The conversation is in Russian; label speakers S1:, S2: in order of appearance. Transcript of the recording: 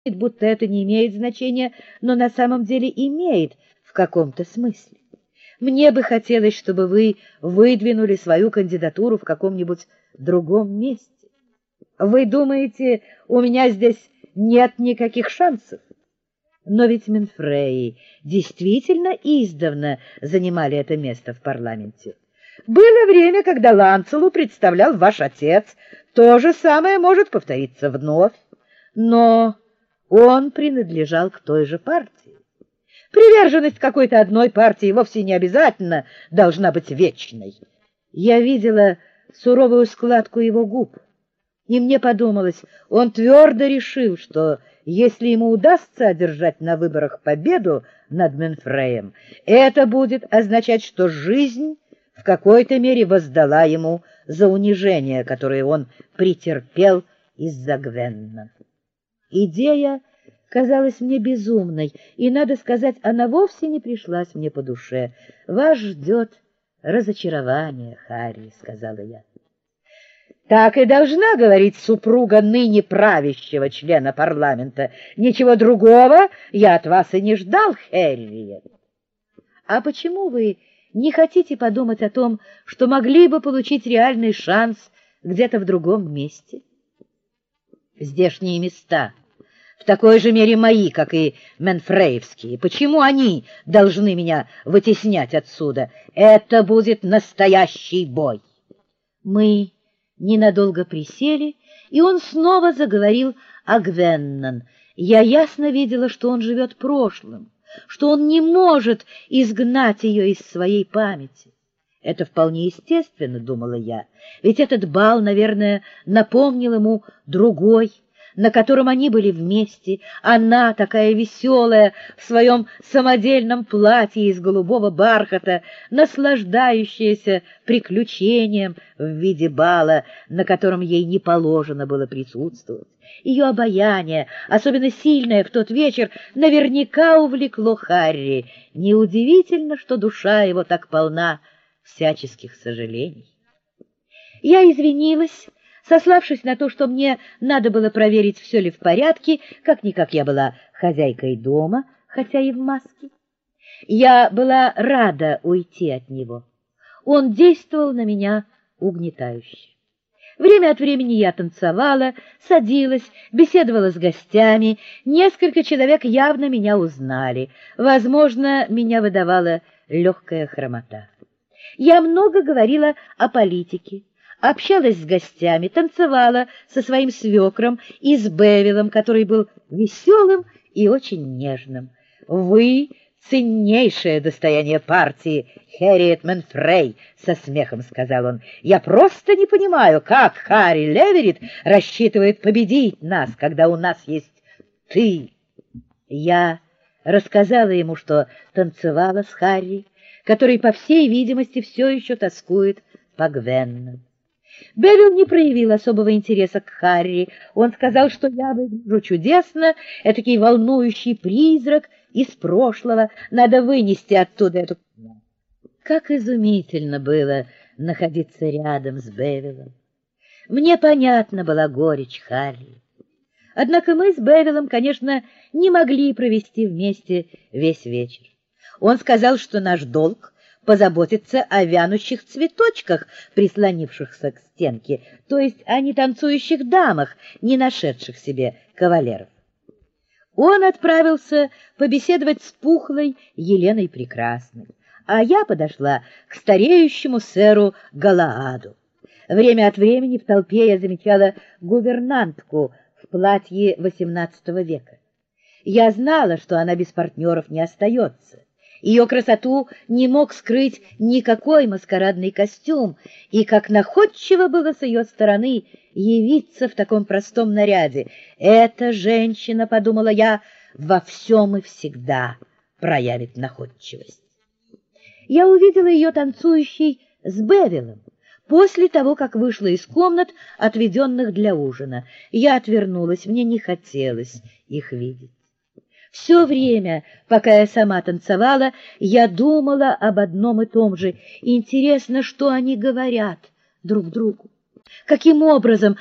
S1: будто это не имеет значения, но на самом деле имеет в каком-то смысле. Мне бы хотелось, чтобы вы выдвинули свою кандидатуру в каком-нибудь другом месте. Вы думаете, у меня здесь нет никаких шансов? Но ведь Минфреи действительно издавна занимали это место в парламенте. Было время, когда Ланцелу представлял ваш отец. То же самое может повториться вновь. Но он принадлежал к той же партии. Приверженность какой-то одной партии вовсе не обязательно должна быть вечной. Я видела суровую складку его губ, и мне подумалось, он твердо решил, что если ему удастся одержать на выборах победу над Минфреем, это будет означать, что жизнь в какой-то мере воздала ему за унижение, которое он претерпел из-за Гвенна. Идея казалась мне безумной, и, надо сказать, она вовсе не пришлась мне по душе. «Вас ждет разочарование, Харри», — сказала я. «Так и должна говорить супруга ныне правящего члена парламента. Ничего другого я от вас и не ждал, Хэрриет». «А почему вы не хотите подумать о том, что могли бы получить реальный шанс где-то в другом месте?» «Здешние места в такой же мере мои, как и Менфреевские. Почему они должны меня вытеснять отсюда? Это будет настоящий бой». Мы ненадолго присели, и он снова заговорил о Гвеннон. Я ясно видела, что он живет прошлым, что он не может изгнать ее из своей памяти. Это вполне естественно, думала я, ведь этот бал, наверное, напомнил ему другой, на котором они были вместе. Она, такая веселая, в своем самодельном платье из голубого бархата, наслаждающаяся приключением в виде бала, на котором ей не положено было присутствовать. Ее обаяние, особенно сильное в тот вечер, наверняка увлекло Харри. Неудивительно, что душа его так полна всяческих сожалений. Я извинилась, сославшись на то, что мне надо было проверить, все ли в порядке, как-никак я была хозяйкой дома, хотя и в маске. Я была рада уйти от него. Он действовал на меня угнетающе. Время от времени я танцевала, садилась, беседовала с гостями. Несколько человек явно меня узнали. Возможно, меня выдавала легкая хромота. Я много говорила о политике, общалась с гостями, танцевала со своим свекром и с Бевиллом, который был веселым и очень нежным. «Вы — ценнейшее достояние партии, Хэрриет Минфрей», — со смехом сказал он. «Я просто не понимаю, как Харри Леверид рассчитывает победить нас, когда у нас есть ты». Я рассказала ему, что танцевала с Харри, который, по всей видимости, все еще тоскует по Гвенну. Бевилл не проявил особого интереса к Харри. Он сказал, что я выгляжу чудесно, этакий волнующий призрак из прошлого. Надо вынести оттуда эту... Как изумительно было находиться рядом с Бевиллом. Мне понятна была горечь Харри. Однако мы с Бевиллом, конечно, не могли провести вместе весь вечер. Он сказал, что наш долг — позаботиться о вянущих цветочках, прислонившихся к стенке, то есть о нетанцующих дамах, не нашедших себе кавалеров. Он отправился побеседовать с пухлой Еленой Прекрасной, а я подошла к стареющему сэру Галааду. Время от времени в толпе я замечала гувернантку в платье XVIII века. Я знала, что она без партнеров не остается. Ее красоту не мог скрыть никакой маскарадный костюм, и как находчиво было с ее стороны явиться в таком простом наряде. Эта женщина, подумала я, во всем и всегда проявит находчивость. Я увидела ее танцующей с Бевиллом после того, как вышла из комнат, отведенных для ужина. Я отвернулась, мне не хотелось их видеть. Все время, пока я сама танцевала, я думала об одном и том же. Интересно, что они говорят друг другу. Каким образом